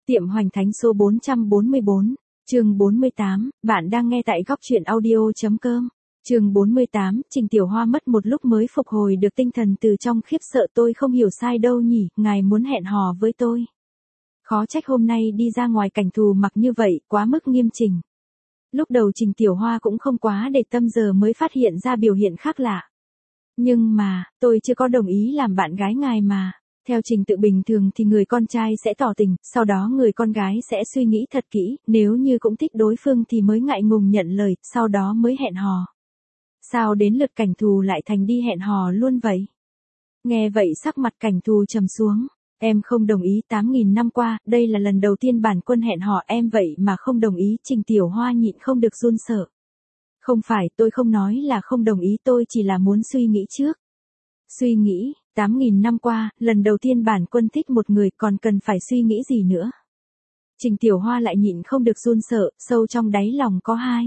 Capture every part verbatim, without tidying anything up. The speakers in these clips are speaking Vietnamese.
Tiệm Hoành Thánh số bốn trăm bốn mươi bốn, chương bốn mươi tám, bạn đang nghe tại góc truyện audio.com. Chương bốn mươi tám, Trình Tiểu Hoa mất một lúc mới phục hồi được tinh thần từ trong khiếp sợ. Tôi không hiểu sai đâu nhỉ, ngài muốn hẹn hò với tôi. Khó trách hôm nay đi ra ngoài cảnh thù mặc như vậy, quá mức nghiêm chỉnh. Lúc đầu Trình Tiểu Hoa cũng không quá để tâm, giờ mới phát hiện ra biểu hiện khác lạ. Nhưng mà, tôi chưa có đồng ý làm bạn gái ngài mà. Theo trình tự bình thường thì người con trai sẽ tỏ tình, sau đó người con gái sẽ suy nghĩ thật kỹ, nếu như cũng thích đối phương thì mới ngại ngùng nhận lời, sau đó mới hẹn hò. Sao đến lượt cảnh thù lại thành đi hẹn hò luôn vậy? Nghe vậy sắc mặt cảnh thù trầm xuống. Em không đồng ý, tám nghìn năm qua, đây là lần đầu tiên bản quân hẹn hò em vậy mà không đồng ý. Trình Tiểu Hoa nhịn không được run sợ. Không phải, tôi không nói là không đồng ý, tôi chỉ là muốn suy nghĩ trước. Suy nghĩ, tám nghìn năm qua, lần đầu tiên bản quân thích một người còn cần phải suy nghĩ gì nữa. Trình Tiểu Hoa lại nhịn không được run sợ, sâu trong đáy lòng có hai.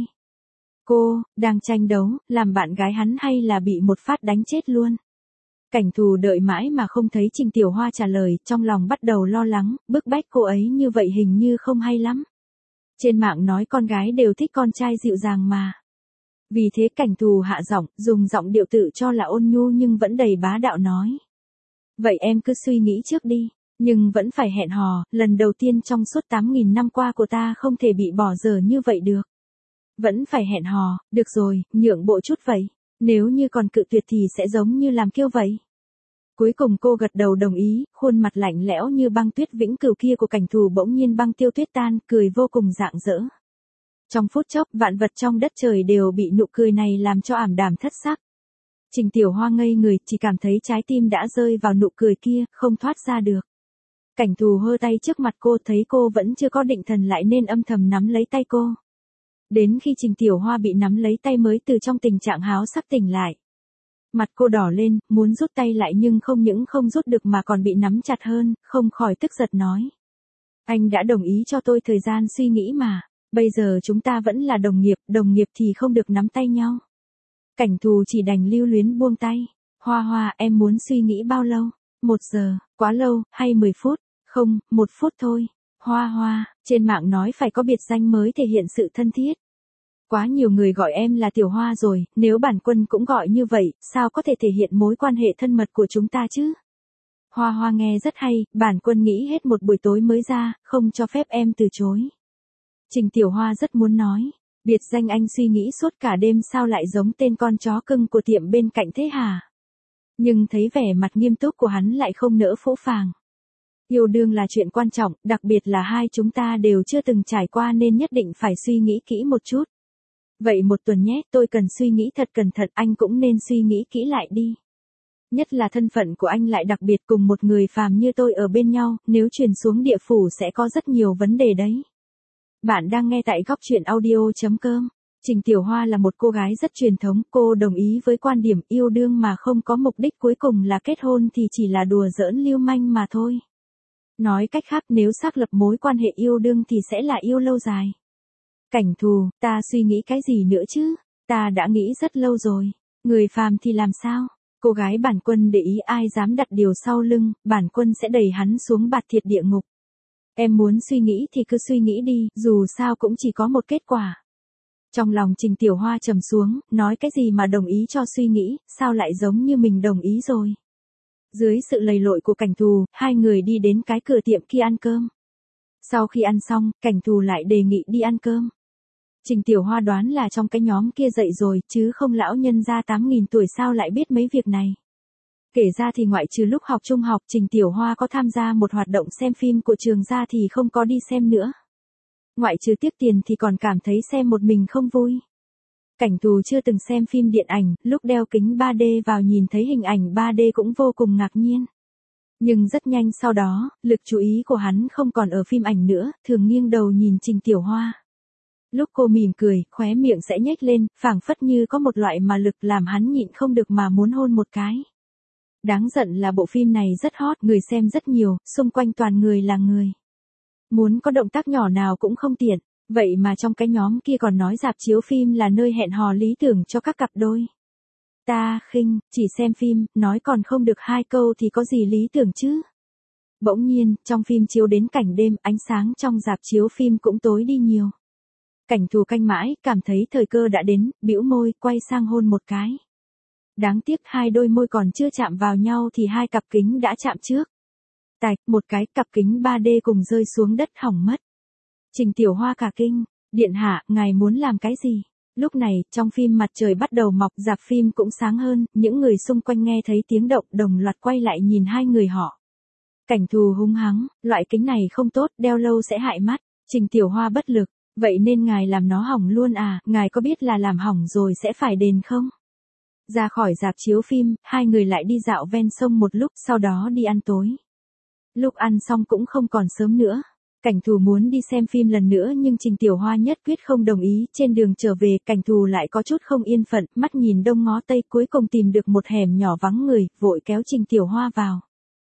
Cô, đang tranh đấu, làm bạn gái hắn hay là bị một phát đánh chết luôn. Cảnh thù đợi mãi mà không thấy Trình Tiểu Hoa trả lời, trong lòng bắt đầu lo lắng, bức bách cô ấy như vậy hình như không hay lắm. Trên mạng nói con gái đều thích con trai dịu dàng mà. Vì thế cảnh thù hạ giọng, dùng giọng điệu tự cho là ôn nhu nhưng vẫn đầy bá đạo nói. Vậy em cứ suy nghĩ trước đi, nhưng vẫn phải hẹn hò, lần đầu tiên trong suốt tám nghìn năm qua của ta không thể bị bỏ dở như vậy được. Vẫn phải hẹn hò, được rồi, nhượng bộ chút vậy, nếu như còn cự tuyệt thì sẽ giống như làm kiêu vậy. Cuối cùng cô gật đầu đồng ý, khuôn mặt lạnh lẽo như băng tuyết vĩnh cửu kia của cảnh thù bỗng nhiên băng tiêu tuyết tan, cười vô cùng rạng rỡ. Trong phút chốc, vạn vật trong đất trời đều bị nụ cười này làm cho ảm đạm thất sắc. Trình Tiểu Hoa ngây người, chỉ cảm thấy trái tim đã rơi vào nụ cười kia, không thoát ra được. Cảnh thù hơ tay trước mặt cô, thấy cô vẫn chưa có định thần lại nên âm thầm nắm lấy tay cô. Đến khi Trình Tiểu Hoa bị nắm lấy tay mới từ trong tình trạng háo sắc tỉnh lại. Mặt cô đỏ lên, muốn rút tay lại nhưng không những không rút được mà còn bị nắm chặt hơn, không khỏi tức giận nói. Anh đã đồng ý cho tôi thời gian suy nghĩ mà. Bây giờ chúng ta vẫn là đồng nghiệp, đồng nghiệp thì không được nắm tay nhau. Cảnh thù chỉ đành lưu luyến buông tay. Hoa Hoa, em muốn suy nghĩ bao lâu? Một giờ, quá lâu, hay mười phút? Không, một phút thôi. Hoa Hoa, trên mạng nói phải có biệt danh mới thể hiện sự thân thiết. Quá nhiều người gọi em là Tiểu Hoa rồi, nếu bản quân cũng gọi như vậy, sao có thể thể hiện mối quan hệ thân mật của chúng ta chứ? Hoa Hoa nghe rất hay, bản quân nghĩ hết một buổi tối mới ra, không cho phép em từ chối. Trình Tiểu Hoa rất muốn nói, biệt danh anh suy nghĩ suốt cả đêm sao lại giống tên con chó cưng của tiệm bên cạnh thế hả? Nhưng thấy vẻ mặt nghiêm túc của hắn lại không nỡ phũ phàng. Yêu đương là chuyện quan trọng, đặc biệt là hai chúng ta đều chưa từng trải qua nên nhất định phải suy nghĩ kỹ một chút. Vậy một tuần nhé, tôi cần suy nghĩ thật cẩn thận, anh cũng nên suy nghĩ kỹ lại đi. Nhất là thân phận của anh lại đặc biệt, cùng một người phàm như tôi ở bên nhau, nếu truyền xuống địa phủ sẽ có rất nhiều vấn đề đấy. Bạn đang nghe tại góc truyện audio.com. Trình Tiểu Hoa là một cô gái rất truyền thống, cô đồng ý với quan điểm yêu đương mà không có mục đích cuối cùng là kết hôn thì chỉ là đùa giỡn lưu manh mà thôi. Nói cách khác, nếu xác lập mối quan hệ yêu đương thì sẽ là yêu lâu dài. Cảnh thù, ta suy nghĩ cái gì nữa chứ? Ta đã nghĩ rất lâu rồi. Người phàm thì làm sao? Cô gái bản quân để ý ai dám đặt điều sau lưng, bản quân sẽ đẩy hắn xuống bạt thiệt địa ngục. Em muốn suy nghĩ thì cứ suy nghĩ đi, dù sao cũng chỉ có một kết quả. Trong lòng Trình Tiểu Hoa trầm xuống, nói cái gì mà đồng ý cho suy nghĩ, sao lại giống như mình đồng ý rồi. Dưới sự lầy lội của cảnh thù, hai người đi đến cái cửa tiệm kia ăn cơm. Sau khi ăn xong, cảnh thù lại đề nghị đi ăn cơm. Trình Tiểu Hoa đoán là trong cái nhóm kia dậy rồi, chứ không lão nhân ra tám nghìn tuổi sao lại biết mấy việc này. Kể ra thì ngoại trừ lúc học trung học, Trình Tiểu Hoa có tham gia một hoạt động xem phim của trường ra thì không có đi xem nữa. Ngoại trừ tiếc tiền thì còn cảm thấy xem một mình không vui. Cảnh thù chưa từng xem phim điện ảnh, lúc đeo kính ba D vào nhìn thấy hình ảnh ba D cũng vô cùng ngạc nhiên. Nhưng rất nhanh sau đó, lực chú ý của hắn không còn ở phim ảnh nữa, thường nghiêng đầu nhìn Trình Tiểu Hoa. Lúc cô mỉm cười, khóe miệng sẽ nhếch lên, phảng phất như có một loại mà lực làm hắn nhịn không được mà muốn hôn một cái. Đáng giận là bộ phim này rất hot, người xem rất nhiều, xung quanh toàn người là người. Muốn có động tác nhỏ nào cũng không tiện, vậy mà trong cái nhóm kia còn nói rạp chiếu phim là nơi hẹn hò lý tưởng cho các cặp đôi. Ta khinh, chỉ xem phim, nói còn không được hai câu thì có gì lý tưởng chứ. Bỗng nhiên, trong phim chiếu đến cảnh đêm, ánh sáng trong rạp chiếu phim cũng tối đi nhiều. Cảnh Thù canh mãi, cảm thấy thời cơ đã đến, bĩu môi, quay sang hôn một cái. Đáng tiếc hai đôi môi còn chưa chạm vào nhau thì hai cặp kính đã chạm trước. Tạch, một cái cặp kính ba D cùng rơi xuống đất hỏng mất. Trình Tiểu Hoa cả kinh, điện hạ, ngài muốn làm cái gì? Lúc này, trong phim mặt trời bắt đầu mọc, rạp phim cũng sáng hơn, những người xung quanh nghe thấy tiếng động đồng loạt quay lại nhìn hai người họ. Cảnh Thù hung hắng, loại kính này không tốt, đeo lâu sẽ hại mắt. Trình Tiểu Hoa bất lực, vậy nên ngài làm nó hỏng luôn à, ngài có biết là làm hỏng rồi sẽ phải đền không? Ra khỏi rạp chiếu phim, hai người lại đi dạo ven sông một lúc, sau đó đi ăn tối. Lúc ăn xong cũng không còn sớm nữa. Cảnh Thù muốn đi xem phim lần nữa nhưng Trình Tiểu Hoa nhất quyết không đồng ý. Trên đường trở về, Cảnh Thù lại có chút không yên phận, mắt nhìn đông ngó tây, cuối cùng tìm được một hẻm nhỏ vắng người, vội kéo Trình Tiểu Hoa vào.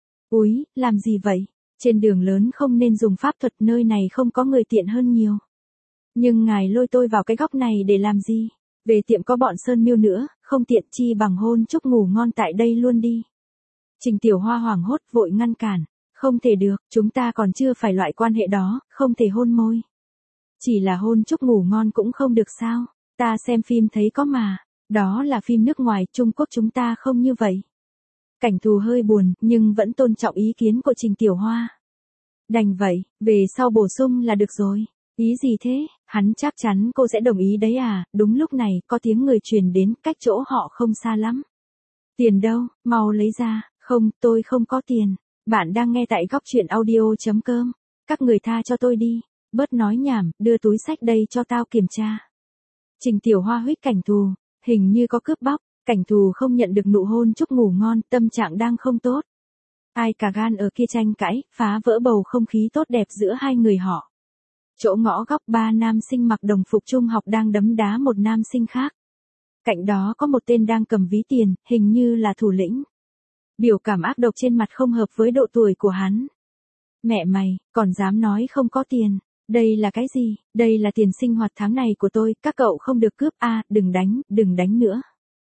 Úi, làm gì vậy? Trên đường lớn không nên dùng pháp thuật, nơi này không có người tiện hơn nhiều. Nhưng ngài lôi tôi vào cái góc này để làm gì? Về tiệm có bọn Sơn Miêu nữa, không tiện, chi bằng hôn chúc ngủ ngon tại đây luôn đi. Trình Tiểu Hoa hoảng hốt vội ngăn cản. Không thể được, chúng ta còn chưa phải loại quan hệ đó, không thể hôn môi. Chỉ là hôn chúc ngủ ngon cũng không được sao? Ta xem phim thấy có mà. Đó là phim nước ngoài, Trung Quốc chúng ta không như vậy. Cảnh Thù hơi buồn, nhưng vẫn tôn trọng ý kiến của Trình Tiểu Hoa. Đành vậy, về sau bổ sung là được rồi. Ý gì thế? Hắn chắc chắn cô sẽ đồng ý đấy à? Đúng lúc này, có tiếng người truyền đến, cách chỗ họ không xa lắm. Tiền đâu, mau lấy ra. Không, tôi không có tiền. Bạn đang nghe tại góc truyện audio chấm com. Các người tha cho tôi đi. Bớt nói nhảm, đưa túi xách đây cho tao kiểm tra. Trình Tiểu Hoa huých Cảnh Thù, hình như có cướp bóc. Cảnh Thù không nhận được nụ hôn chúc ngủ ngon, tâm trạng đang không tốt. Ai cả gan ở kia tranh cãi, phá vỡ bầu không khí tốt đẹp giữa hai người họ. Chỗ ngõ góc, ba nam sinh mặc đồng phục trung học đang đấm đá một nam sinh khác. Cạnh đó có một tên đang cầm ví tiền, hình như là thủ lĩnh. Biểu cảm ác độc trên mặt không hợp với độ tuổi của hắn. Mẹ mày, còn dám nói không có tiền. Đây là cái gì? Đây là tiền sinh hoạt tháng này của tôi, các cậu không được cướp a, à, đừng đánh, đừng đánh nữa.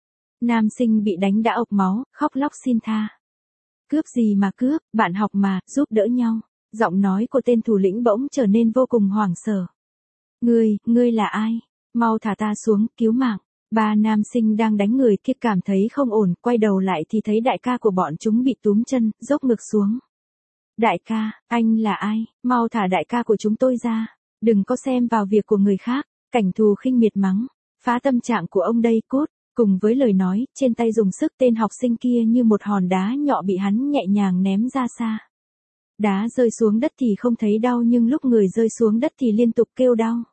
Nam sinh bị đánh đã ộc máu, khóc lóc xin tha. Cướp gì mà cướp, bạn học mà, giúp đỡ nhau. Giọng nói của tên thủ lĩnh bỗng trở nên vô cùng hoảng sợ. Ngươi, ngươi là ai? Mau thả ta xuống, cứu mạng. Ba nam sinh đang đánh người kia cảm thấy không ổn, quay đầu lại thì thấy đại ca của bọn chúng bị túm chân, dốc ngược xuống. Đại ca, anh là ai? Mau thả đại ca của chúng tôi ra. Đừng có xem vào việc của người khác. Cảnh Thù khinh miệt mắng. Phá tâm trạng của ông đây, cút. Cùng với lời nói, trên tay dùng sức, tên học sinh kia như một hòn đá nhọ bị hắn nhẹ nhàng ném ra xa. Đá rơi xuống đất thì không thấy đau nhưng lúc người rơi xuống đất thì liên tục kêu đau.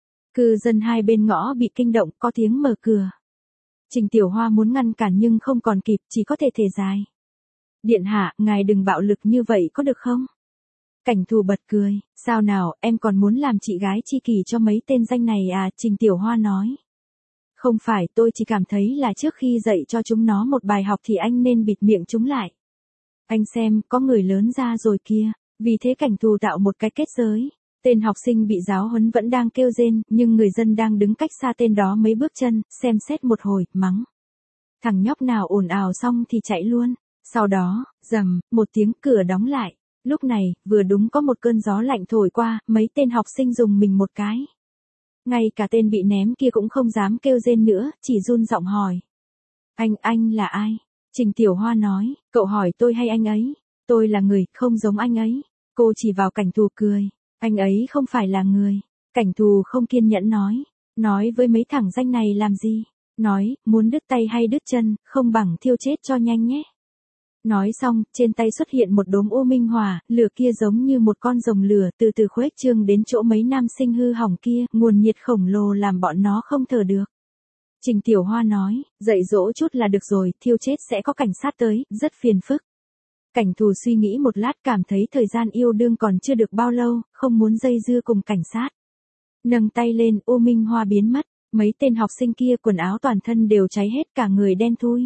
Cư dân hai bên ngõ bị kinh động, có tiếng mở cửa. Trình Tiểu Hoa muốn ngăn cản nhưng không còn kịp, chỉ có thể thề dài. Điện hạ, ngài đừng bạo lực như vậy có được không? Cảnh Thù bật cười, sao nào, em còn muốn làm chị gái chi kỷ cho mấy tên danh này à? Trình Tiểu Hoa nói. Không phải, tôi chỉ cảm thấy là trước khi dạy cho chúng nó một bài học thì anh nên bịt miệng chúng lại. Anh xem, có người lớn ra rồi kia. Vì thế Cảnh Thù tạo một cái kết giới. Tên học sinh bị giáo huấn vẫn đang kêu rên, nhưng người dân đang đứng cách xa tên đó mấy bước chân, xem xét một hồi, mắng. Thằng nhóc nào ồn ào xong thì chạy luôn. Sau đó, rầm, một tiếng cửa đóng lại. Lúc này, vừa đúng có một cơn gió lạnh thổi qua, mấy tên học sinh dùng mình một cái. Ngay cả tên bị ném kia cũng không dám kêu rên nữa, chỉ run giọng hỏi. Anh, anh là ai? Trình Tiểu Hoa nói, cậu hỏi tôi hay anh ấy? Tôi là người, không giống anh ấy. Cô chỉ vào Cảnh Thù cười. Anh ấy không phải là người. Cảnh Thù không kiên nhẫn nói. Nói với mấy thằng danh này làm gì? Nói, muốn đứt tay hay đứt chân, không bằng thiêu chết cho nhanh nhé. Nói xong, trên tay xuất hiện một đốm u minh hỏa, lửa kia giống như một con rồng lửa từ từ khuếch trương đến chỗ mấy nam sinh hư hỏng kia, nguồn nhiệt khổng lồ làm bọn nó không thở được. Trình Tiểu Hoa nói, dạy dỗ chút là được rồi, thiêu chết sẽ có cảnh sát tới, rất phiền phức. Cảnh Thù suy nghĩ một lát cảm thấy thời gian yêu đương còn chưa được bao lâu, không muốn dây dưa cùng cảnh sát. Nâng tay lên, u minh hoa biến mất, mấy tên học sinh kia quần áo toàn thân đều cháy hết cả người đen thui.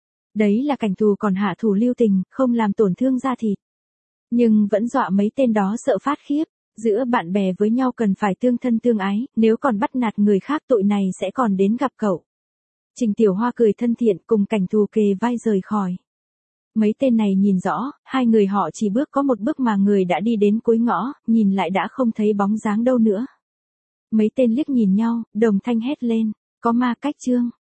Đấy là Cảnh Thù còn hạ thủ lưu tình, không làm tổn thương da thịt. Nhưng vẫn dọa mấy tên đó sợ phát khiếp, giữa bạn bè với nhau cần phải tương thân tương ái, nếu còn bắt nạt người khác tội này sẽ còn đến gặp cậu. Trình Tiểu Hoa cười thân thiện cùng Cảnh Thù kề vai rời khỏi. Mấy tên này nhìn rõ, hai người họ chỉ bước có một bước mà người đã đi đến cuối ngõ, nhìn lại đã không thấy bóng dáng đâu nữa. Mấy tên liếc nhìn nhau, đồng thanh hét lên, có ma cách Trương.